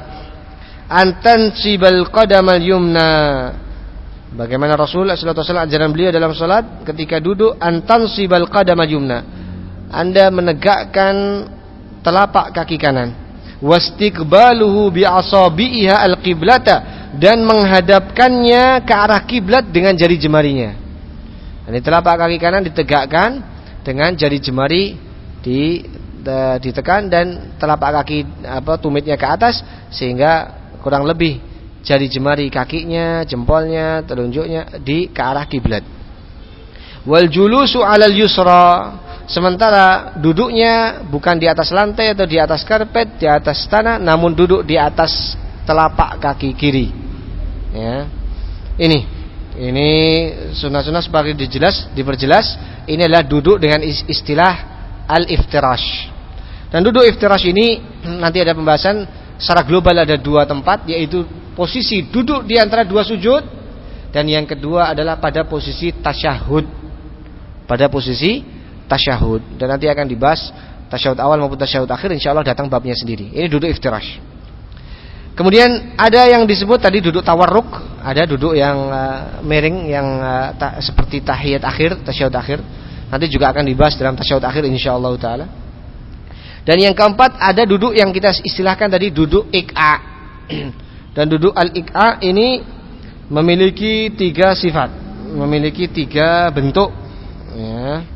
antansibal qadamal yumna. Bagaimana Rasul sallallahu alaihi wasallam ajaran beliau dalam salat ketika duduk, antansibal qadamal yumna, Anda menegakkan telapak kaki kanan. Wastiqbaluhu bi'asabiha al-qiblata, dan menghadapkannya ke arah kiblat dengan jari jemarinya. Ini telapak kaki kanan ditegakkan dengan jari jemari di, de, ditekan, dan telapak kaki apa tumitnya ke atas, sehingga kurang lebih jari jemari kakinya, jempolnya, telunjuknya di ke arah kiblat. Wal julusu 'alal yusra, sementara duduknya bukan di atas lantai atau di atas karpet, di atas tanah, namun duduk di atas telapak kaki kiri. Ya. Ini, ini sunnah-sunnah sebagai dijelas, diperjelas. Ini adalah duduk dengan istilah al-iftirash. Dan duduk iftirash ini nanti ada pembahasan secara global, ada dua tempat, yaitu posisi duduk di antara dua sujud, dan yang kedua adalah pada posisi tasyahud. Pada posisi tasyahud, dan nanti akan dibahas tasyahud awal maupun tasyahud akhir, insyaallah datang babnya sendiri. Ini duduk iftirash. Kemudian ada yang disebut tadi duduk tawarruk, ada duduk yang uh, miring, yang uh, ta- seperti tahiyat akhir, tasyahud akhir. Nanti juga akan dibahas dalam tasyahud akhir insyaallah taala. Dan yang keempat ada duduk yang kita istilahkan tadi duduk iq'a. Dan duduk al-iq'a ini memiliki tiga sifat, memiliki tiga bentuk, ya.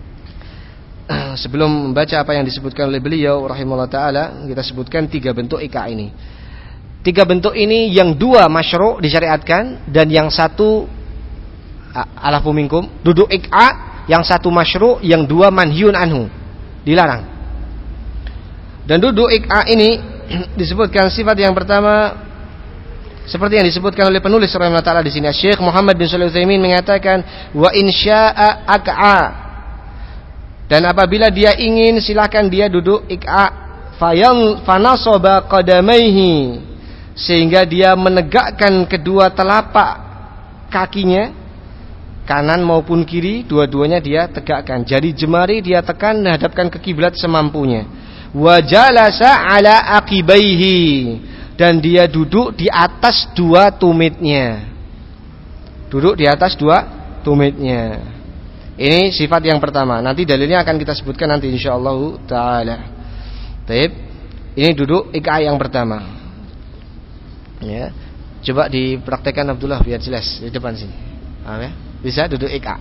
Sebelum membaca apa yang disebutkan oleh beliau rahimahullah ta'ala, kita sebutkan tiga bentuk iq'a ini. Tiga bentuk ini, yang dua masyru' disyariatkan, dan yang satu alafu minkum, duduk iq'a, yang satu masyru', yang dua manhiyun anhu, dilarang. Dan duduk iq'a ini disebutkan sifat yang pertama, Seperti yang disebutkan oleh penulis rahimahullah taala di sini, Syekh Muhammad bin Shalih Al-Utsaimin mengatakan wa in syaa'a aq'a. Dan apabila dia ingin silakan dia duduk iq'a, fayal fanasaba qadamaihi, sehingga dia menegakkan kedua telapak kakinya kanan maupun kiri, dua-duanya dia tegakkan. Jari jemari dia tekan menghadapkan ke kiblat semampunya. Wa jalasa ala aqibaihi, dan dia duduk di atas dua tumitnya. Duduk di atas dua tumitnya. Ini sifat yang pertama. Nanti dalilnya akan kita sebutkan nanti insyaallah taala. Baik. Ini duduk iq'a yang pertama. Ya. Coba dipraktekkan Abdullah biar jelas di depan sini. Paham ya? Bisa duduk iq'a.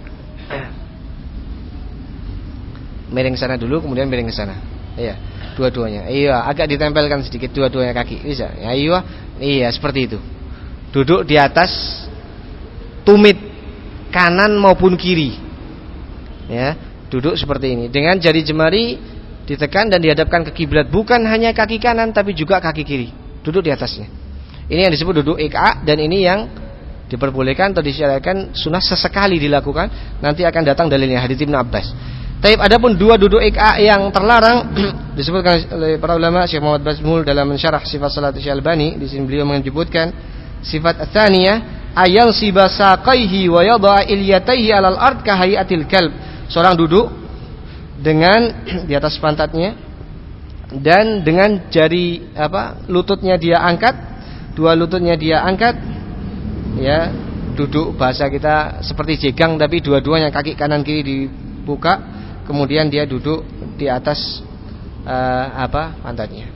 Miring sana dulu, kemudian miring ke sana. Iya, dua-duanya. Iya, agak ditempelkan sedikit dua-duanya kaki. Bisa. Ya, iya. Iya, seperti itu. Duduk di atas tumit kanan maupun kiri. Ya, duduk seperti ini. Dengan jari jemari ditekan dan dihadapkan ke kiblat, bukan hanya kaki kanan tapi juga kaki kiri. Duduk di atasnya. Ini yang disebut duduk iq'a, dan ini yang diperbolehkan atau disyariatkan sunnah sesekali dilakukan. Nanti akan datang dalilnya hadits Ibnu Abbas. Taib, adapun dua duduk iq'a yang terlarang disebutkan oleh para ulama, Syekh Muhammad Bazmul dalam mensyarah sifat salat Syekh Albani, di sini beliau menyebutkan sifat tsaniyah ayal sibasaqaihi wa yada'a ilyataihi 'alal ard ka hayatil kalb. Seorang duduk dengan di atas pantatnya dan dengan jari apa lututnya dia angkat, dua lututnya dia angkat, ya, duduk bahasa kita seperti jegang tapi dua-duanya kaki kanan kiri dibuka. Kemudian dia duduk di atas uh, apa pantatnya.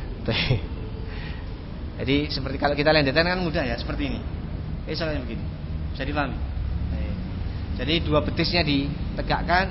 Jadi seperti kalau kita lendetan kan mudah ya, seperti ini. Eh soalnya begini, bisa dipahami. Jadi dua betisnya ditegakkan.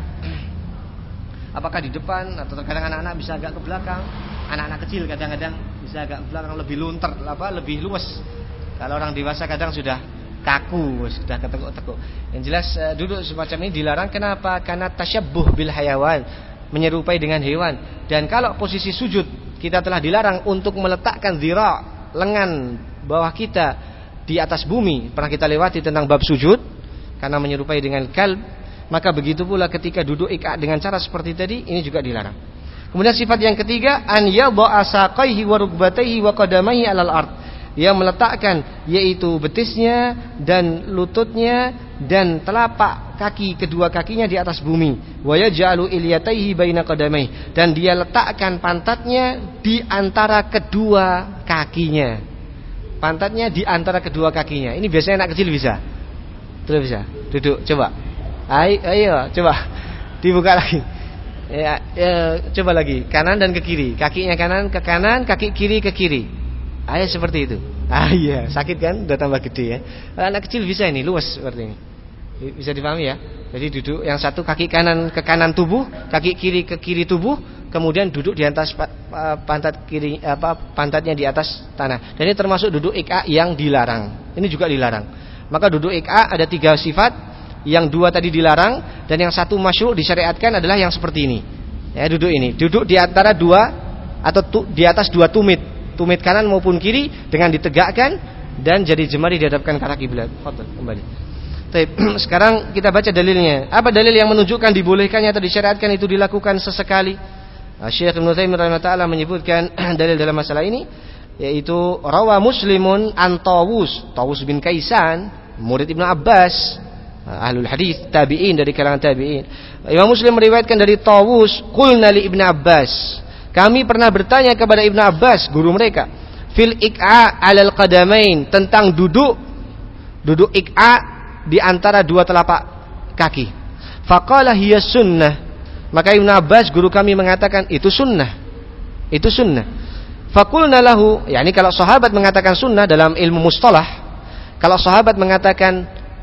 Apakah di depan atau terkadang anak-anak bisa agak ke belakang. Anak-anak kecil kadang-kadang bisa agak ke belakang, lebih lunter, apa lebih luas. Kalau orang dewasa kadang sudah kaku, sudah ketekuk-tekuk. Yang jelas uh, duduk semacam ini dilarang. Kenapa? Karena tasyabbuh bil hayawan, menyerupai dengan hewan. Dan kalau posisi sujud kita telah dilarang untuk meletakkan zira, lengan bawah kita di atas bumi. Pernah kita lewati tentang bab sujud, karena menyerupai dengan kalb. Maka begitu pula ketika duduk iq'a dengan cara seperti tadi, ini juga dilarang. Kemudian sifat yang ketiga, an yadha'a saqaihi wa rukbatayhi wa qadamaihi 'alal ard. Dia meletakkan yaitu betisnya dan lututnya dan telapak kaki kedua kakinya di atas bumi. Wa yaj'alu ilyataihi baina qadamaihi, dan dia letakkan pantatnya di antara kedua kakinya. Pantatnya di antara kedua kakinya. Ini biasanya anak kecil bisa. Terus bisa. Duduk, coba. Ayo, ayo, coba. Dibuka lagi. Ya, ya, coba lagi. Kanan dan ke kiri. Kakinya kanan ke kanan, kaki kiri ke kiri. Ayo seperti itu. Ah iya, sakit kan? Udah tambah gede ya. Anak kecil bisa ini, luas seperti ini. Bisa dipahami ya? Jadi duduk yang satu kaki kanan ke kanan tubuh, kaki kiri ke kiri tubuh, kemudian duduk di atas pantat kiri apa pantatnya di atas tanah. Dan ini termasuk duduk iq'a yang dilarang. Ini juga dilarang. Maka duduk iq'a ada tiga sifat, yang dua tadi dilarang dan yang satu masyru' disyariatkan adalah yang seperti ini. Ya, duduk ini, duduk di antara dua atau tu, di atas dua tumit. Tumit kanan maupun kiri dengan ditegakkan dan jari jemari dihadapkan ke arah kiblat. Fadhil kembali. Baik, sekarang kita baca dalilnya. Apa dalil yang menunjukkan dibolehkannya atau disyariatkan itu dilakukan sesekali? Syekh Ibnu Taimiyah rahimahullah menyebutkan dalil dalam masalah ini, yaitu rawa Muslimun an Tawus, Tawus bin Kaisan, murid Ibnu Abbas, ahlul hadis, tabi'in dari kalangan tabi'in. Imam Muslim meriwayatkan dari Tawus, qulna li Ibnu Abbas, kami pernah bertanya kepada Ibnu Abbas, guru mereka, fil iq'a 'alal qadamain, tentang duduk duduk iq'a di antara dua telapak kaki. Faqala hiya sunnah. Maka Ibnu Abbas guru kami mengatakan itu sunnah. Itu sunnah. Faqulna lahu, yakni kalau sahabat mengatakan sunnah dalam ilmu mustalah, kalau sahabat mengatakan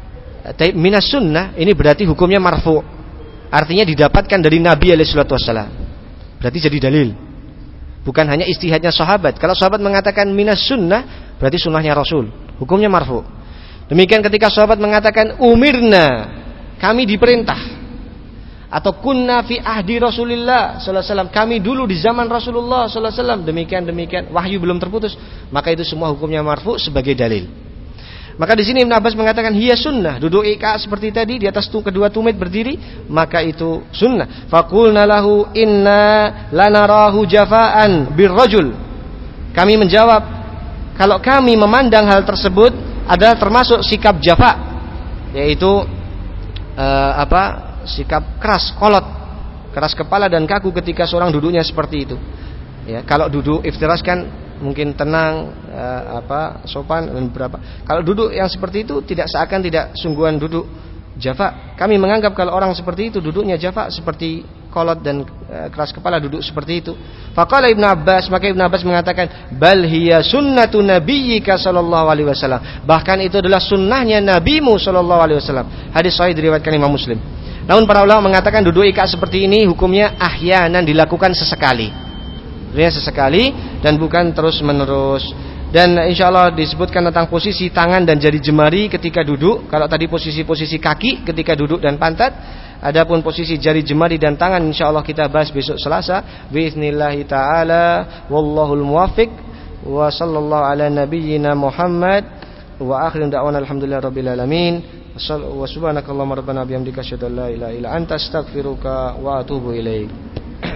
minas sunnah, ini berarti hukumnya marfu'. Artinya didapatkan dari Nabi alaihi salatu wasallam. Berarti jadi dalil. Bukan hanya ijtihadnya sahabat. Kalau sahabat mengatakan minas sunnah, berarti sunnahnya Rasul. Hukumnya marfu. Demikian ketika sahabat mengatakan umirna, kami diperintah. atau kunna fi ahdi Rasulillah sallallahu alaihi wasallam, kami dulu di zaman Rasulullah sallallahu alaihi wasallam, demikian demikian, wahyu belum terputus, maka itu semua hukumnya marfu sebagai dalil. Maka di sini Ibnu Abbas mengatakan hiya sunnah, duduk ika seperti tadi di atas tu, kedua tumit berdiri, maka itu sunnah. Faqulna lahu inna lanarahu jafaan birrajul. Kami menjawab, kalau kami memandang hal tersebut adalah termasuk sikap jafa, yaitu uh, apa? sikap keras, kolot, keras kepala dan kaku ketika seorang duduknya seperti itu. Ya, kalau duduk iftirash kan mungkin tenang, eh, apa sopan dan berapa. Kalau duduk yang seperti itu tidak seakan tidak sungguhan duduk jafa. Kami menganggap kalau orang seperti itu duduknya jafa, seperti kolot dan eh, keras kepala, duduk seperti itu. Faqala Ibnu Abbas, maka Ibnu Abbas mengatakan bal hiya sunnatu nabiyyika sallallahu alaihi wasallam. Bahkan itu adalah sunnahnya nabimu sallallahu alaihi wasallam. Hadis sahih diriwayatkan Imam Muslim. Namun para ulama mengatakan duduk ika seperti ini hukumnya ahyanan, dilakukan sesekali. Hukumnya sesekali dan bukan terus menerus. Dan insyaallah disebutkan tentang posisi tangan dan jari jemari ketika duduk. Kalau tadi posisi-posisi kaki ketika duduk dan pantat, adapun posisi jari jemari dan tangan insyaallah kita bahas besok Selasa biiznillah taala. Wallahul muwaffiq wa sallallahu ala nabiyyina Muhammad wa akhirin da'wana alhamdulillahirabbil alamin. Wa subhanakallahumma rabbana bihamdika asyhadu an la ilaha illa anta astaghfiruka wa atubu ilaik.